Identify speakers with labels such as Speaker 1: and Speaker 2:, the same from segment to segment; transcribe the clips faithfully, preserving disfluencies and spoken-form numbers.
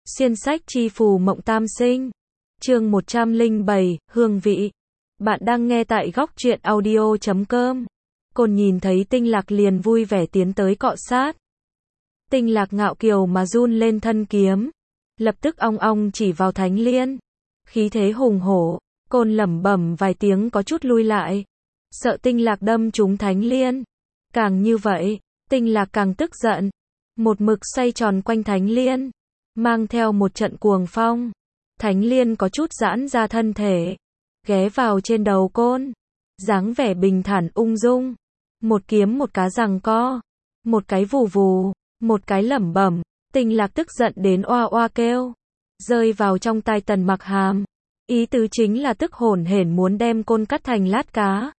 Speaker 1: Xuyên sách chi phù mộng tam sinh. Chương một trăm lẻ bảy, hương vị. Bạn đang nghe tại góc truyện audio chấm com. Côn nhìn thấy Tinh Lạc liền vui vẻ tiến tới cọ sát. Tinh Lạc ngạo kiều mà run lên thân kiếm, lập tức ong ong chỉ vào Thánh Liên. Khí thế hùng hổ, Côn lẩm bẩm vài tiếng có chút lui lại, sợ Tinh Lạc đâm trúng Thánh Liên. Càng như vậy, Tinh Lạc càng tức giận, một mực xoay tròn quanh Thánh Liên, mang theo một trận cuồng phong. Thánh Liên có chút giãn ra thân thể, ghé vào trên đầu Côn, dáng vẻ bình thản ung dung. Một kiếm một cá giằng co, một cái vù vù, một cái lẩm bẩm. Tinh Lạc tức giận đến oa oa kêu, rơi vào trong tai Tần Mặc Hàm. Ý tứ chính là tức hổn hển muốn đem Côn cắt thành lát cá.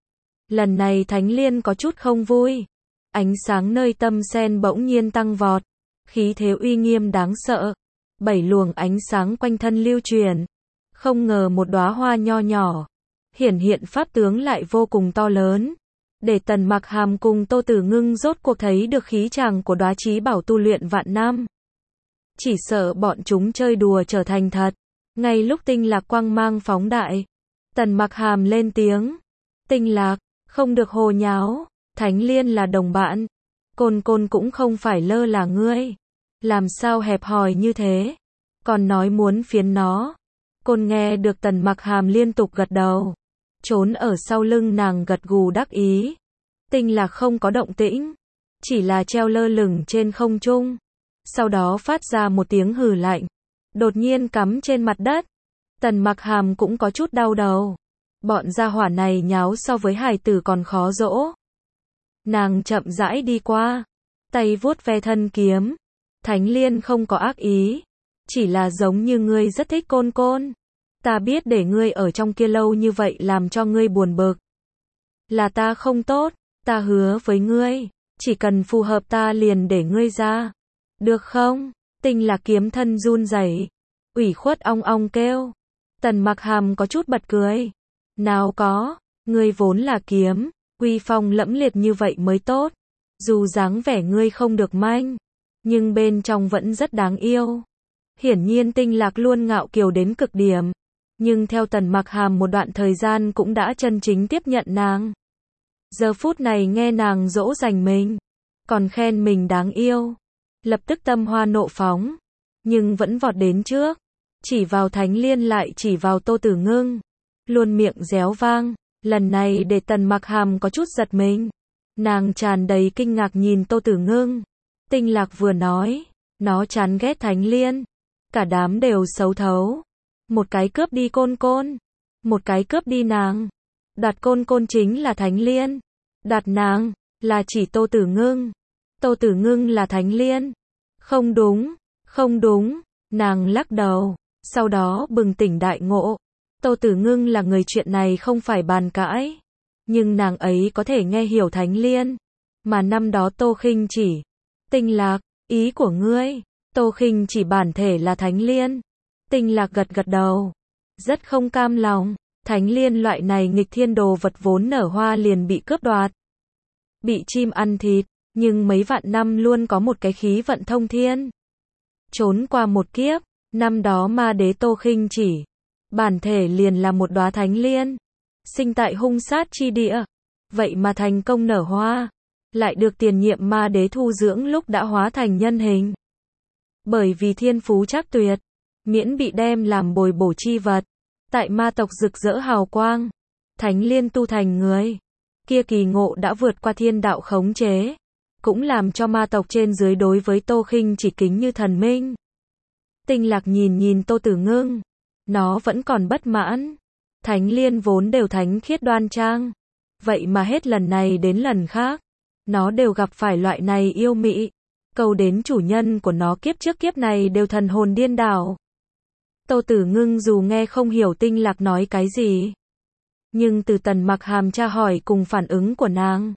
Speaker 1: Lần này Thánh Liên có chút không vui, ánh sáng nơi tâm sen bỗng nhiên tăng vọt, khí thế uy nghiêm đáng sợ. Bảy luồng ánh sáng quanh thân lưu truyền, không ngờ một đóa hoa nho nhỏ, hiển hiện pháp tướng lại vô cùng to lớn, để Tần Mặc Hàm cùng Tô Tử Ngưng rốt cuộc thấy được khí chàng của đóa chí bảo tu luyện vạn năm. Chỉ sợ bọn chúng chơi đùa trở thành thật. Ngay lúc Tinh Lạc quang mang phóng đại, Tần Mặc Hàm lên tiếng, Tinh Lạc, không được hồ nháo, Thánh Liên là đồng bạn, Côn Côn cũng không phải lơ là ngươi, làm sao hẹp hòi như thế, còn nói muốn phiến nó. Côn nghe được Tần Mặc Hàm liên tục gật đầu, trốn ở sau lưng nàng gật gù đắc ý. Tinh Lạc không có động tĩnh, chỉ là treo lơ lửng trên không trung, sau đó phát ra một tiếng hừ lạnh, đột nhiên cắm trên mặt đất. Tần Mặc Hàm cũng có chút đau đầu, bọn gia hỏa này nháo so với hài tử còn khó dỗ. Nàng chậm rãi đi qua, tay vuốt ve thân kiếm. Thánh Liên không có ác ý, chỉ là giống như ngươi rất thích Côn Côn. Ta biết để ngươi ở trong kia lâu như vậy làm cho ngươi buồn bực. Là ta không tốt, ta hứa với ngươi, chỉ cần phù hợp ta liền để ngươi ra. Được không? Tinh Lạc kiếm thân run rẩy, ủy khuất ong ong kêu. Tần Mặc Hàm có chút bật cười. Nào có, ngươi vốn là kiếm, uy phong lẫm liệt như vậy mới tốt. Dù dáng vẻ ngươi không được manh, nhưng bên trong vẫn rất đáng yêu. Hiển nhiên Tinh Lạc luôn ngạo kiều đến cực điểm, nhưng theo Tần Mặc Hàm một đoạn thời gian cũng đã chân chính tiếp nhận nàng. Giờ phút này nghe nàng dỗ dành mình, còn khen mình đáng yêu, lập tức tâm hoa nộ phóng, nhưng vẫn vọt đến trước, chỉ vào Thánh Liên lại chỉ vào Tô Tử Ngưng, luôn miệng réo vang. Lần này để Tần Mặc Hàm có chút giật mình, nàng tràn đầy kinh ngạc nhìn Tô Tử Ngưng. Tinh Lạc vừa nói, nó chán ghét Thánh Liên, cả đám đều xấu thấu. Một cái cướp đi Côn Côn, một cái cướp đi nàng. Đoạt Côn Côn chính là Thánh Liên, đoạt nàng là chỉ Tô Tử Ngưng. Tô Tử Ngưng là Thánh Liên. Không đúng, không đúng, nàng lắc đầu, sau đó bừng tỉnh đại ngộ. Tô Tử Ngưng là người chuyện này không phải bàn cãi, nhưng nàng ấy có thể nghe hiểu Thánh Liên, mà năm đó Tô Khinh Chỉ. Tinh Lạc, ý của ngươi, Tô Khinh Chỉ bản thể là Thánh Liên. Tinh Lạc gật gật đầu, rất không cam lòng. Thánh Liên loại này nghịch thiên đồ vật vốn nở hoa liền bị cướp đoạt, bị chim ăn thịt, nhưng mấy vạn năm luôn có một cái khí vận thông thiên. Trốn qua một kiếp, năm đó ma đế Tô Khinh Chỉ, bản thể liền là một đóa Thánh Liên, sinh tại hung sát chi địa, vậy mà thành công nở hoa, lại được tiền nhiệm ma đế thu dưỡng lúc đã hóa thành nhân hình. Bởi vì thiên phú trác tuyệt, miễn bị đem làm bồi bổ chi vật, tại ma tộc rực rỡ hào quang, Thánh Liên tu thành người, kia kỳ ngộ đã vượt qua thiên đạo khống chế, cũng làm cho ma tộc trên dưới đối với Tô Khinh Chỉ kính như thần minh. Tinh Lạc nhìn nhìn Tô Tử Ngưng, nó vẫn còn bất mãn. Thánh Liên vốn đều thánh khiết đoan trang, vậy mà hết lần này đến lần khác, nó đều gặp phải loại này yêu mị, câu đến chủ nhân của nó kiếp trước kiếp này đều thần hồn điên đảo. Tô Tử Ngưng dù nghe không hiểu Tinh Lạc nói cái gì, nhưng từ Tần Mặc Hàm tra hỏi cùng phản ứng của nàng,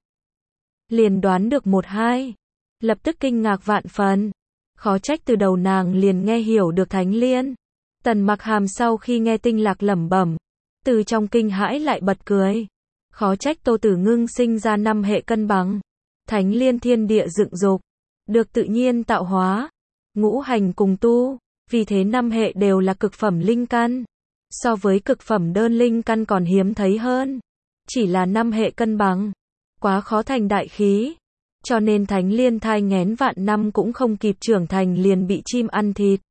Speaker 1: liền đoán được một hai, lập tức kinh ngạc vạn phần. Khó trách từ đầu nàng liền nghe hiểu được Thánh Liên. Tần Mặc Hàm sau khi nghe Tinh Lạc lẩm bẩm, từ trong kinh hãi lại bật cười. Khó trách Tô Tử Ngưng sinh ra năm hệ cân bằng, Thánh Liên thiên địa dựng dục, được tự nhiên tạo hóa, ngũ hành cùng tu, Vì thế năm hệ đều là cực phẩm linh căn. So với cực phẩm đơn linh căn còn hiếm thấy hơn. Chỉ là năm hệ cân bằng. Quá khó thành đại khí. Cho nên Thánh Liên thai nghén vạn năm cũng không kịp trưởng thành liền bị chim ăn thịt.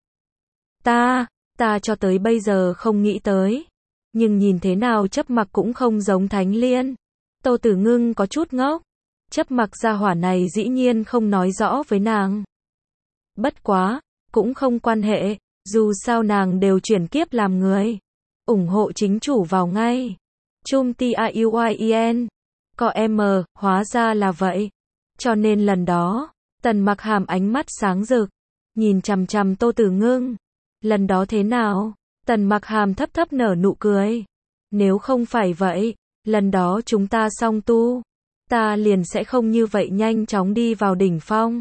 Speaker 1: Ta, ta cho tới bây giờ không nghĩ tới. Nhưng nhìn thế nào Chấp Mặc cũng không giống Thánh Liên. Tô Tử Ngưng có chút ngốc. Chấp Mặc gia hỏa này dĩ nhiên không nói rõ với nàng. Bất quá, cũng không quan hệ, dù sao nàng đều chuyển kiếp làm người. Ủng hộ chính chủ vào ngay. Chum T A U I E N. Có M, hóa ra là vậy. Cho nên lần đó, Tần Mặc Hàm ánh mắt sáng rực, nhìn chằm chằm Tô Tử Ngưng. Lần đó thế nào? Tần Mặc Hàm thấp thấp nở nụ cười. Nếu không phải vậy, lần đó chúng ta song tu, ta liền sẽ không như vậy nhanh chóng đi vào đỉnh phong.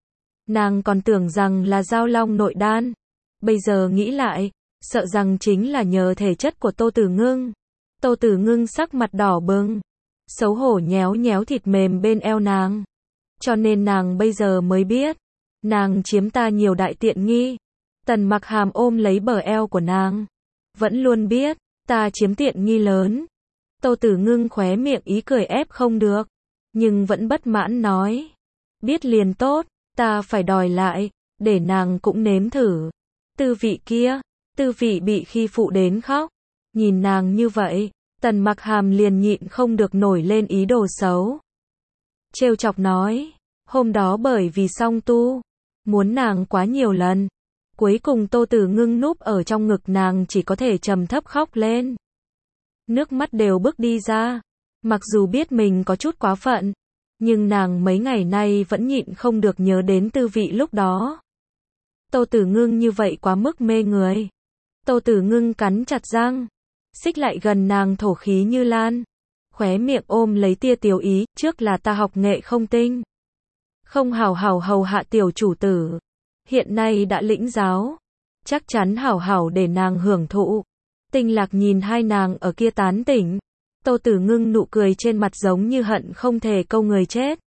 Speaker 1: Nàng còn tưởng rằng là Giao Long nội đan. Bây giờ nghĩ lại, sợ rằng chính là nhờ thể chất của Tô Tử Ngưng. Tô Tử Ngưng sắc mặt đỏ bừng, xấu hổ nhéo nhéo thịt mềm bên eo nàng. Cho nên nàng bây giờ mới biết, nàng chiếm ta nhiều đại tiện nghi. Tần Mặc Hàm ôm lấy bờ eo của nàng. Vẫn luôn biết, ta chiếm tiện nghi lớn. Tô Tử Ngưng khóe miệng ý cười ép không được. Nhưng vẫn bất mãn nói. Biết liền tốt, ta phải đòi lại, để nàng cũng nếm thử. Tư vị kia, tư vị bị khi phụ đến khóc. Nhìn nàng như vậy, Tần Mặc Hàm liền nhịn không được nổi lên ý đồ xấu. Trêu chọc nói, hôm đó bởi vì song tu, muốn nàng quá nhiều lần. Cuối cùng Tô Tử Ngưng núp ở trong ngực nàng chỉ có thể trầm thấp khóc lên. Nước mắt đều bước đi ra. Mặc dù biết mình có chút quá phận, nhưng nàng mấy ngày nay vẫn nhịn không được nhớ đến tư vị lúc đó. Tô Tử Ngưng như vậy quá mức mê người. Tô Tử Ngưng cắn chặt răng, xích lại gần nàng thổ khí như lan. Khóe miệng ôm lấy tia tiểu ý, trước là ta học nghệ không tinh. Không hảo hảo hầu hạ tiểu chủ tử. Hiện nay đã lĩnh giáo. Chắc chắn hảo hảo để nàng hưởng thụ. Tinh Lạc nhìn hai nàng ở kia tán tỉnh. Tô Tử Ngưng nụ cười trên mặt giống như hận không thể câu người chết.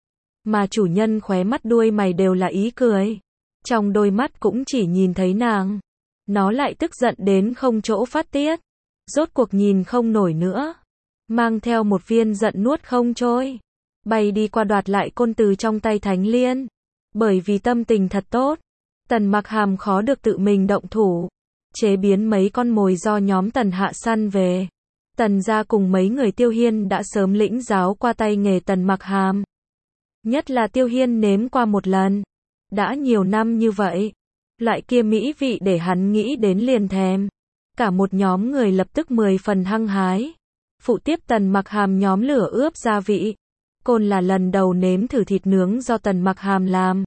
Speaker 1: Mà chủ nhân khóe mắt đuôi mày đều là ý cười. Trong đôi mắt cũng chỉ nhìn thấy nàng. Nó lại tức giận đến không chỗ phát tiết. Rốt cuộc nhìn không nổi nữa. Mang theo một viên giận nuốt không trôi. Bay đi qua đoạt lại côn từ trong tay Thánh Liên. Bởi vì tâm tình thật tốt, Tần Mặc Hàm khó được tự mình động thủ. Chế biến mấy con mồi do nhóm Tần Hạ săn về. Tần gia cùng mấy người Tiêu Hiên đã sớm lĩnh giáo qua tay nghề Tần Mặc Hàm. Nhất là Tiêu Hiên nếm qua một lần. Đã nhiều năm như vậy. Loại kia mỹ vị để hắn nghĩ đến liền thèm. Cả một nhóm người lập tức mười phần hăng hái. Phụ tiếp Tần Mặc Hàm nhóm lửa ướp gia vị. Côn là lần đầu nếm thử thịt nướng do Tần Mặc Hàm làm.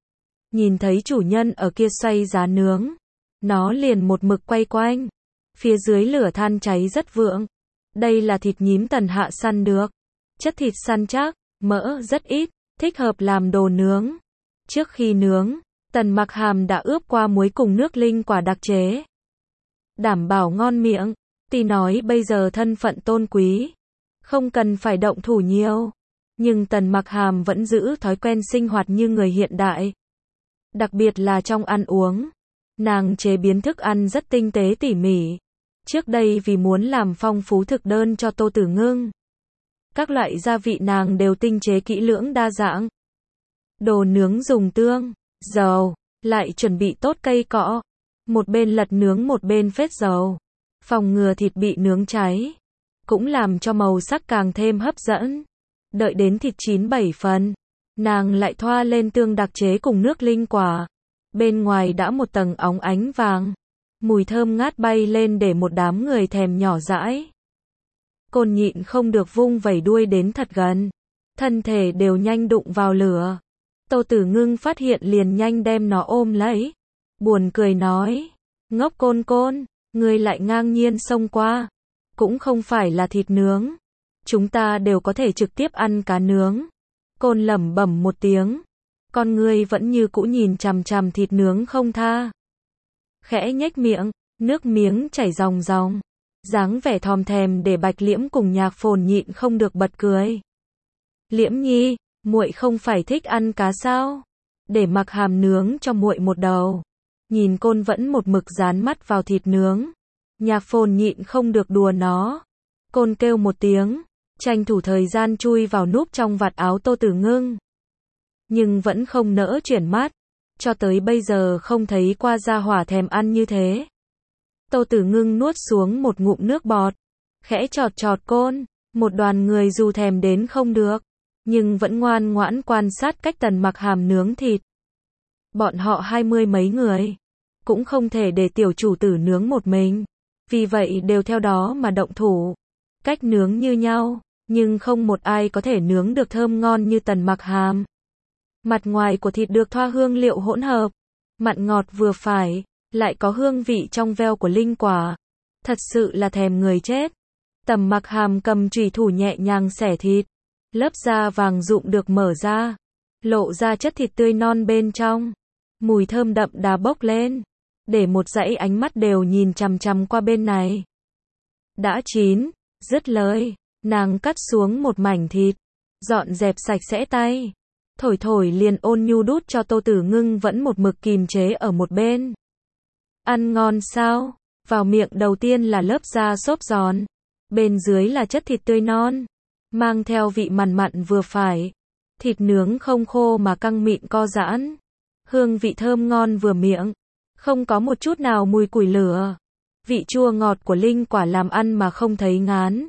Speaker 1: Nhìn thấy chủ nhân ở kia xoay giá nướng. Nó liền một mực quay quanh. Phía dưới lửa than cháy rất vượng. Đây là thịt nhím Tần Hạ săn được. Chất thịt săn chắc, mỡ rất ít, thích hợp làm đồ nướng. Trước khi nướng, Tần Mặc Hàm đã ướp qua muối cùng nước linh quả đặc chế. Đảm bảo ngon miệng. Tuy nói bây giờ thân phận tôn quý, không cần phải động thủ nhiều. Nhưng Tần Mặc Hàm vẫn giữ thói quen sinh hoạt như người hiện đại. Đặc biệt là trong ăn uống. Nàng chế biến thức ăn rất tinh tế tỉ mỉ. Trước đây vì muốn làm phong phú thực đơn cho Tô Tử Ngưng. Các loại gia vị nàng đều tinh chế kỹ lưỡng đa dạng. Đồ nướng dùng tương, dầu, lại chuẩn bị tốt cây cọ. Một bên lật nướng một bên phết dầu. Phòng ngừa thịt bị nướng cháy. Cũng làm cho màu sắc càng thêm hấp dẫn. Đợi đến thịt chín bảy phần, nàng lại thoa lên tương đặc chế cùng nước linh quả. Bên ngoài đã một tầng óng ánh vàng. Mùi thơm ngát bay lên để một đám người thèm nhỏ dãi. Côn nhịn không được vung vẩy đuôi đến thật gần. Thân thể đều nhanh đụng vào lửa. Tô Tử Ngưng phát hiện liền nhanh đem nó ôm lấy. Buồn cười nói. Ngốc Côn Côn, ngươi lại ngang nhiên xông qua. Cũng không phải là thịt nướng. Chúng ta đều có thể trực tiếp ăn cá nướng. Côn lẩm bẩm một tiếng. Con ngươi vẫn như cũ nhìn chằm chằm thịt nướng không tha. Khẽ nhếch miệng, nước miếng chảy ròng ròng. Dáng vẻ thòm thèm để Bạch Liễm cùng Nhạc Phồn nhịn không được bật cười. Liễm nhi, muội không phải thích ăn cá sao? Để Mặc Hàm nướng cho muội một đầu. nhìn Côn vẫn một mực dán mắt vào thịt nướng. Nhạc Phồn nhịn không được đùa nó. Côn kêu một tiếng, tranh thủ thời gian chui vào núp trong vạt áo Tô Tử Ngưng. Nhưng vẫn không nỡ chuyển mắt, cho tới bây giờ không thấy qua gia hỏa thèm ăn như thế. Tô Tử Ngưng nuốt xuống một ngụm nước bọt, khẽ chọt chọt Côn, một đoàn người dù thèm đến không được, nhưng vẫn ngoan ngoãn quan sát cách Tần Mặc Hàm nướng thịt. Bọn họ hai mươi mấy người, cũng không thể để tiểu chủ tử nướng một mình, vì vậy đều theo đó mà động thủ. Cách nướng như nhau, nhưng không một ai có thể nướng được thơm ngon như Tần Mặc Hàm. Mặt ngoài của thịt được thoa hương liệu hỗn hợp, mặn ngọt vừa phải, lại có hương vị trong veo của linh quả. Thật sự là thèm người chết. Tần Mặc Hàm cầm chùy thủ nhẹ nhàng xẻ thịt, lớp da vàng rụm được mở ra, lộ ra chất thịt tươi non bên trong. Mùi thơm đậm đà bốc lên, để một dãy ánh mắt đều nhìn chằm chằm qua bên này. Đã chín, dứt lời, nàng cắt xuống một mảnh thịt, dọn dẹp sạch sẽ tay, thổi thổi liền ôn nhu đút cho Tô Tử Ngưng vẫn một mực kìm chế ở một bên. Ăn ngon sao? Vào miệng đầu tiên là lớp da xốp giòn, bên dưới là chất thịt tươi non, mang theo vị mặn mặn vừa phải. Thịt nướng không khô mà căng mịn co giãn, hương vị thơm ngon vừa miệng, không có một chút nào mùi củi lửa. Vị chua ngọt của linh quả làm ăn mà không thấy ngán.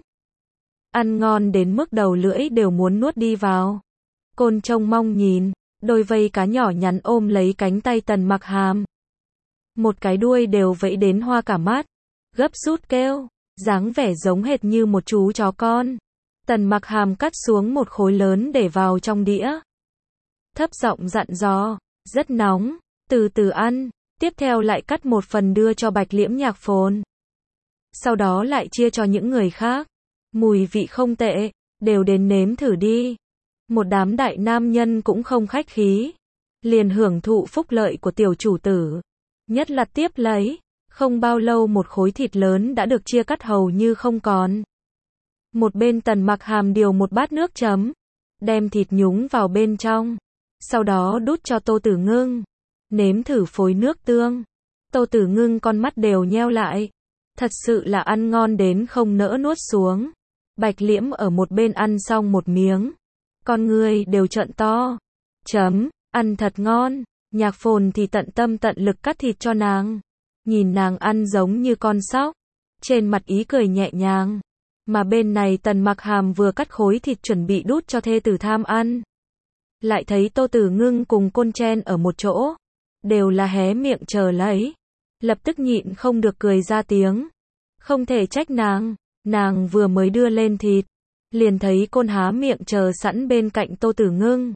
Speaker 1: Ăn ngon đến mức đầu lưỡi đều muốn nuốt đi vào. Côn trông mong nhìn, đôi vây cá nhỏ nhắn ôm lấy cánh tay Tần Mặc Hàm. Một cái đuôi đều vẫy đến hoa cả mắt, gấp rút kêu, dáng vẻ giống hệt như một chú chó con. Tần Mặc Hàm cắt xuống một khối lớn để vào trong đĩa. Thấp giọng dặn dò, rất nóng, từ từ ăn. Tiếp theo lại cắt một phần đưa cho Bạch Liễm Nhạc Phồn. Sau đó lại chia cho những người khác. Mùi vị không tệ, đều đến nếm thử đi. Một đám đại nam nhân cũng không khách khí, liền hưởng thụ phúc lợi của tiểu chủ tử. Nhất là tiếp lấy, không bao lâu một khối thịt lớn đã được chia cắt hầu như không còn. Một bên Tần Mặc Hàm điều một bát nước chấm, đem thịt nhúng vào bên trong, sau đó đút cho Tô Tử Ngưng. Nếm thử phối nước tương. Tô Tử Ngưng con mắt đều nheo lại. Thật sự là ăn ngon đến không nỡ nuốt xuống. Bạch Liễm ở một bên ăn xong một miếng, con người đều trợn to. Chấm, ăn thật ngon. Nhạc Phồn thì tận tâm tận lực cắt thịt cho nàng. Nhìn nàng ăn giống như con sóc, trên mặt ý cười nhẹ nhàng. Mà bên này Tần Mặc Hàm vừa cắt khối thịt chuẩn bị đút cho thê tử tham ăn. Lại thấy Tô Tử Ngưng cùng Côn chen ở một chỗ, đều là hé miệng chờ lấy. Lập tức nhịn không được cười ra tiếng. Không thể trách nàng, nàng vừa mới đưa lên thịt, liền thấy Côn há miệng chờ sẵn bên cạnh Tô Tử Ngưng.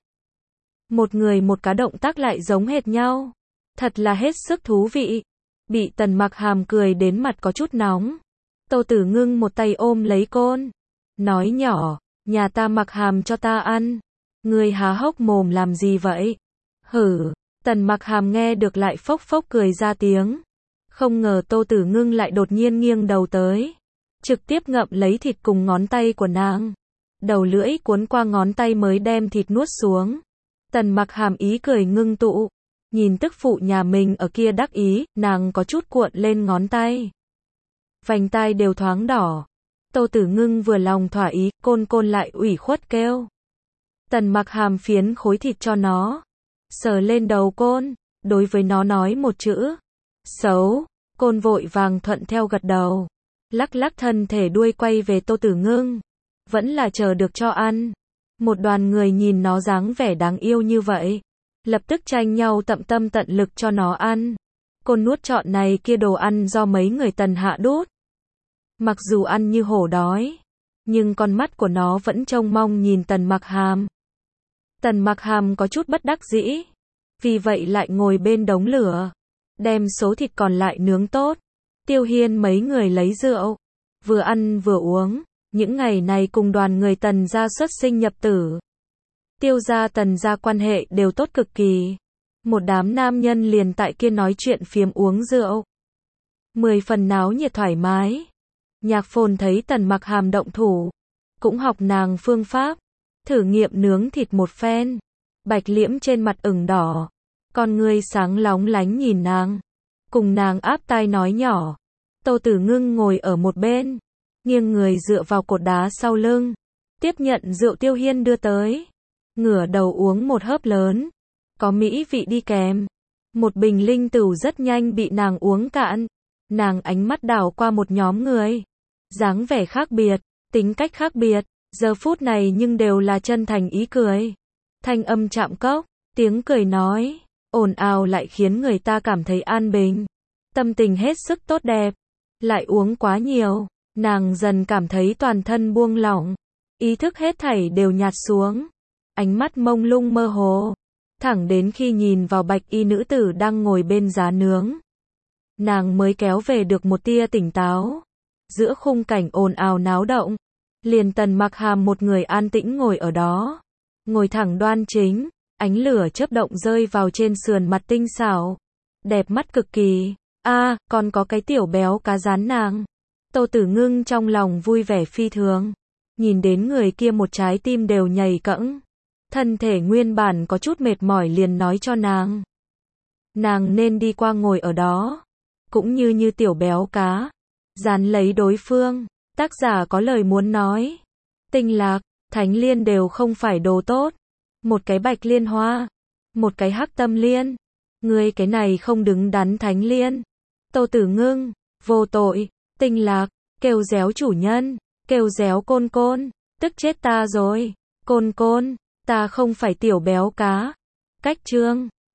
Speaker 1: Một người một cá động tác lại giống hệt nhau, thật là hết sức thú vị. Bị Tần Mặc Hàm cười đến mặt có chút nóng. Tô Tử Ngưng một tay ôm lấy Côn, nói nhỏ, nhà ta Mặc Hàm cho ta ăn, ngươi há hốc mồm làm gì vậy? Hử. Tần Mặc Hàm nghe được lại phốc phốc cười ra tiếng. Không ngờ Tô Tử Ngưng lại đột nhiên nghiêng đầu tới, trực tiếp ngậm lấy thịt cùng ngón tay của nàng. Đầu lưỡi cuốn qua ngón tay mới đem thịt nuốt xuống. Tần Mặc Hàm ý cười ngưng tụ, nhìn tức phụ nhà mình ở kia đắc ý, nàng có chút cuộn lên ngón tay. Vành tai đều thoáng đỏ. Tô Tử Ngưng vừa lòng thỏa ý, Côn Côn lại ủy khuất kêu. Tần Mặc Hàm phiến khối thịt cho nó, sờ lên đầu Côn, đối với nó nói một chữ, xấu. Côn vội vàng thuận theo gật đầu, lắc lắc thân thể đuôi quay về Tô Tử Ngưng, vẫn là chờ được cho ăn. Một đoàn người nhìn nó dáng vẻ đáng yêu như vậy, lập tức tranh nhau tận tâm tận lực cho nó ăn. Côn nuốt trọn này kia đồ ăn do mấy người Tần hạ đút. Mặc dù ăn như hổ đói, nhưng con mắt của nó vẫn trông mong nhìn Tần Mặc Hàm. Tần Mặc Hàm có chút bất đắc dĩ, vì vậy lại ngồi bên đống lửa, đem số thịt còn lại nướng tốt. Tiêu Hiên mấy người lấy rượu, vừa ăn vừa uống. Những ngày này cùng đoàn người Tần gia xuất sinh nhập tử, Tiêu gia Tần gia quan hệ đều tốt cực kỳ. Một đám nam nhân liền tại kia nói chuyện phiếm uống rượu, mười phần náo nhiệt thoải mái. Nhạc Phồn thấy Tần Mặc Hàm động thủ, cũng học nàng phương pháp, thử nghiệm nướng thịt một phen. Bạch Liễm trên mặt ửng đỏ, con ngươi sáng lóng lánh nhìn nàng. cùng nàng áp tai nói nhỏ. Tô Tử Ngưng ngồi ở một bên, nghiêng người dựa vào cột đá sau lưng, tiếp nhận rượu Tiêu Hiên đưa tới, ngửa đầu uống một hớp lớn, có mỹ vị đi kèm. Một bình linh tửu rất nhanh bị nàng uống cạn, nàng ánh mắt đảo qua một nhóm người, dáng vẻ khác biệt, tính cách khác biệt, giờ phút này nhưng đều là chân thành ý cười. Thanh âm chạm cốc, tiếng cười nói, ồn ào lại khiến người ta cảm thấy an bình, tâm tình hết sức tốt đẹp. Lại uống quá nhiều, nàng dần cảm thấy toàn thân buông lỏng, ý thức hết thảy đều nhạt xuống, ánh mắt mông lung mơ hồ, thẳng đến khi nhìn vào bạch y nữ tử đang ngồi bên giá nướng, nàng mới kéo về được một tia tỉnh táo. Giữa khung cảnh ồn ào náo động, liền Tần Mặc Hàm một người an tĩnh ngồi ở đó, ngồi thẳng đoan chính, ánh lửa chớp động rơi vào trên sườn mặt tinh xảo, đẹp mắt cực kỳ. A, à, còn có cái tiểu béo cá rán nàng. Tô Tử Ngưng trong lòng vui vẻ phi thường, nhìn đến người kia một trái tim đều nhảy cẫng. Thân thể nguyên bản có chút mệt mỏi liền nói cho nàng, nàng nên đi qua ngồi ở đó, cũng như như tiểu béo cá, dán lấy đối phương. Tác giả có lời muốn nói, Tinh Lạc, Thánh Liên đều không phải đồ tốt, một cái Bạch Liên Hoa, một cái Hắc Tâm Liên, ngươi cái này không đứng đắn Thánh Liên. Tô Tử Ngưng, vô tội. Tinh Lạc, kêu réo chủ nhân, kêu réo Côn Côn, tức chết ta rồi. Côn Côn, ta không phải tiểu béo cá. Cách chương